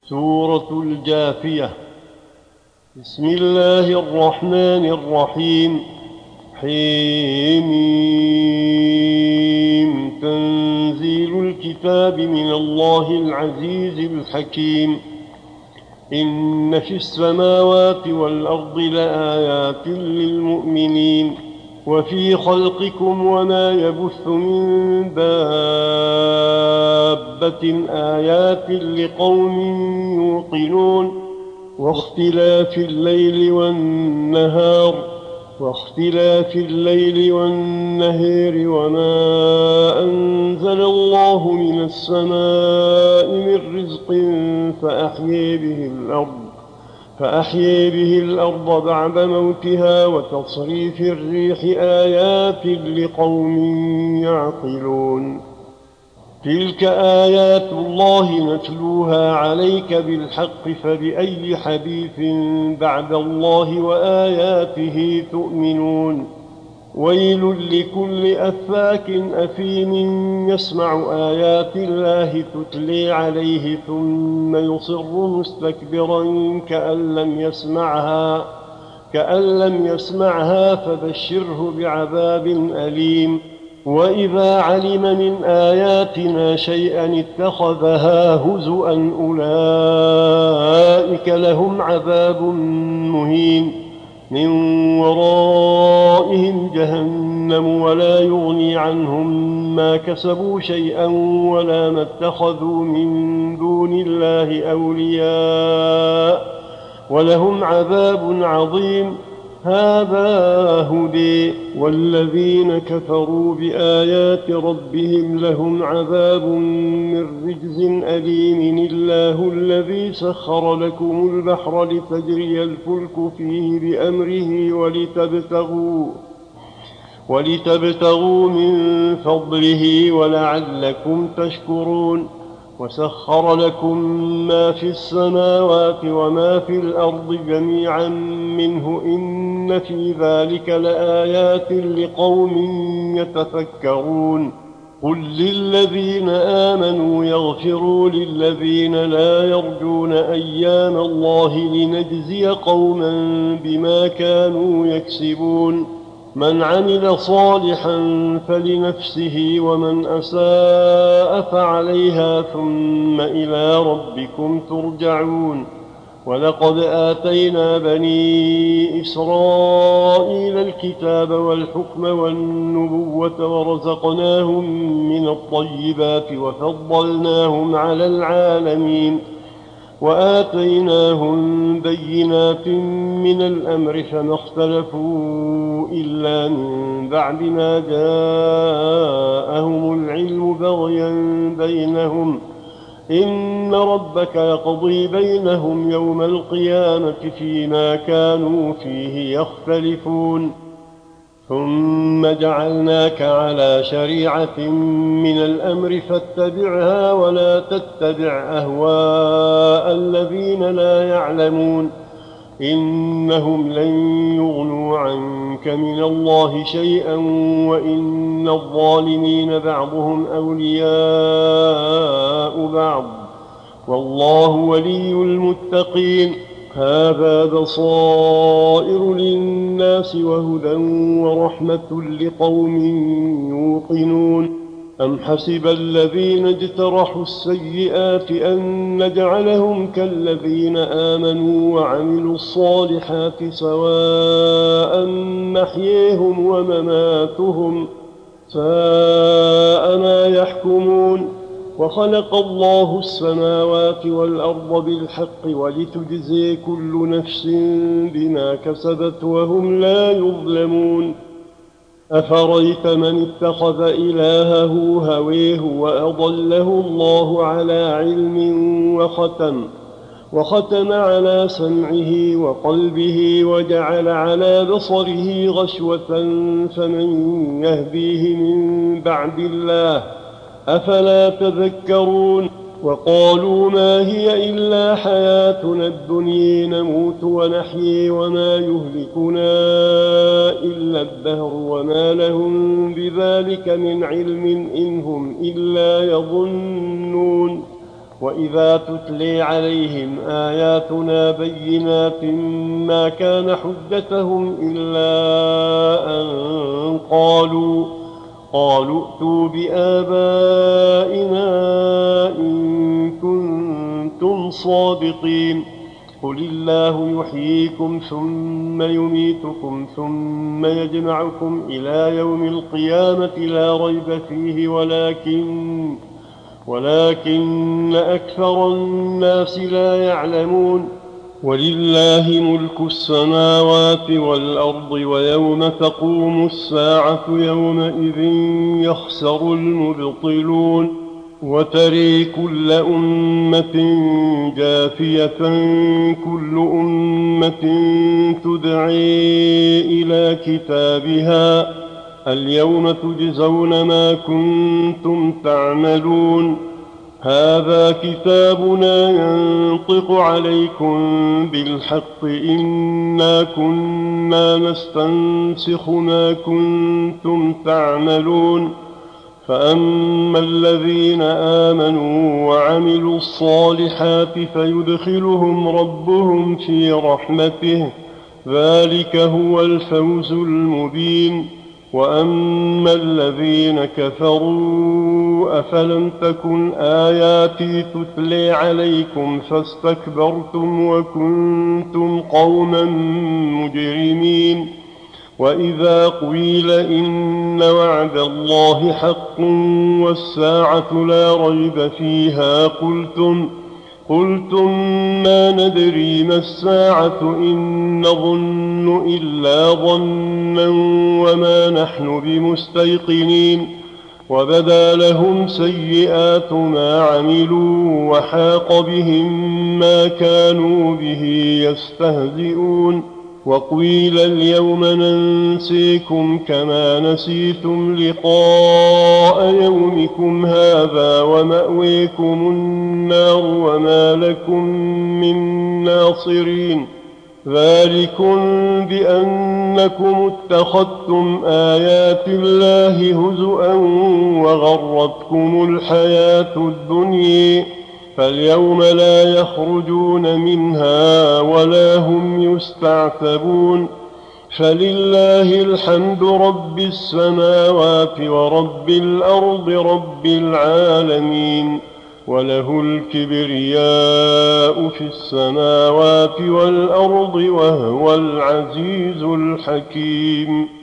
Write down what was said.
سورة الجاثية. بسم الله الرحمن الرحيم. حميم. تنزيل الكتاب من الله العزيز الحكيم. إن في السماوات والأرض لآيات للمؤمنين وفي خلقكم وما يبث من دابة آيات لقوم يوقنون واختلاف الليل والنهار وما أنزل الله من السماء من رزق فأحيي به الأرض بعد موتها وتصريف الريح آيات لقوم يعقلون. تلك آيات الله نتلوها عليك بالحق فبأي حديث بعد الله وآياته تؤمنون. ويل لكل أفاك أثيم يسمع آيات الله تتلي عليه ثم يصر مستكبرا كأن لم يسمعها فبشره بعذاب أليم. وإذا علم من آياتنا شيئا اتخذها هزؤا أولئك لهم عذاب مهين من ورائهم جهنم ولا يغني عنهم ما كسبوا شيئا ولا ما اتخذوا من دون الله أولياء ولهم عذاب عظيم. هذا هدى والذين كفروا بآيات ربهم لهم عذاب من رجز أليم. الله الذي سخر لكم البحر لتجري الفلك فيه بأمره ولتبتغوا من فضله ولعلكم تشكرون. وسخر لكم ما في السماوات وما في الأرض جميعا منه إن في ذلك لآيات لقوم يتفكرون. قل للذين آمنوا يغفروا للذين لا يرجون أيام الله لنجزي قوما بما كانوا يكسبون. من عمل صالحا فلنفسه ومن أساء فعليها ثم إلى ربكم ترجعون. ولقد آتينا بني إسرائيل الكتاب والحكم والنبوة ورزقناهم من الطيبات وفضلناهم على العالمين وآتيناهم بينات من الأمر فما اختلفوا إلا من بعد ما جاءهم العلم بغيا بينهم. إن ربك يقضي بينهم يوم القيامة فيما كانوا فيه يختلفون. ثم جعلناك على شريعة من الأمر فاتبعها ولا تتبع أهواء الذين لا يعلمون. إنهم لن يغنوا عنك من الله شيئا وإن الظالمين بعضهم أولياء بعض والله ولي المتقين. هذا بصائر للناس وهدى ورحمة لقوم يوقنون. أم حسب الذين اجترحوا السيئات أن نجعلهم كالذين آمنوا وعملوا الصالحات سواء محييهم ومماتهم ساء ما يحكمون. وخلق الله السماوات والأرض بالحق ولتجزي كل نفس بما كسبت وهم لا يظلمون. أفريت من اتخذ إلهه هويه وأضله الله على علم وختم على سمعه وقلبه وجعل على بصره غشوة فمن يهديه من بعد الله أفلا تذكرون. وقالوا ما هي إلا حياتنا الدنيا نموت ونحيي وما يهلكنا إلا الدهر وما لهم بذلك من علم إن هم إلا يظنون. وإذا تتلي عليهم آياتنا بينات ما كان حجتهم إلا أن قالوا ائتوا بآبائنا إن كنتم صادقين قل الله يحييكم ثم يميتكم ثم يجمعكم إلى يوم القيامة لا ريب فيه ولكن أكثر الناس لا يعلمون ولله ملك السماوات والأرض ويوم تقوم الساعة يومئذ يخسر المبطلون وتري كل أمة جاثية كل أمة تدعي إلى كتابها اليوم تجزون ما كنتم تعملون هذا كتابنا ينطق عليكم بالحق إنا كنا نستنسخ ما كنتم تعملون فأما الذين آمنوا وعملوا الصالحات فيدخلهم ربهم في رحمته ذلك هو الفوز المبين وأما الذين كفروا أفلم تكن آياتي تتلي عليكم فاستكبرتم وكنتم قوما مجرمين وإذا قيل إن وعد الله حق والساعة لا ريب فيها قلتم ما ندري ما الساعة إن نظن إلا ظنا وما نحن بمستيقنين وبدا لهم سيئات ما عملوا وحاق بهم ما كانوا به يستهزئون وقيل اليوم ننسيكم كما نسيتم لقاء يومكم هذا ومأويكم النار وما لكم من ناصرين ذلكم بأنكم اتخذتم آيات الله هزؤا وغرتكم الحياة الدنيا فاليوم لا يخرجون منها ولا هم يستعتبون فلله الحمد رب السماوات ورب الأرض رب العالمين وله الكبرياء في السماوات والأرض وهو العزيز الحكيم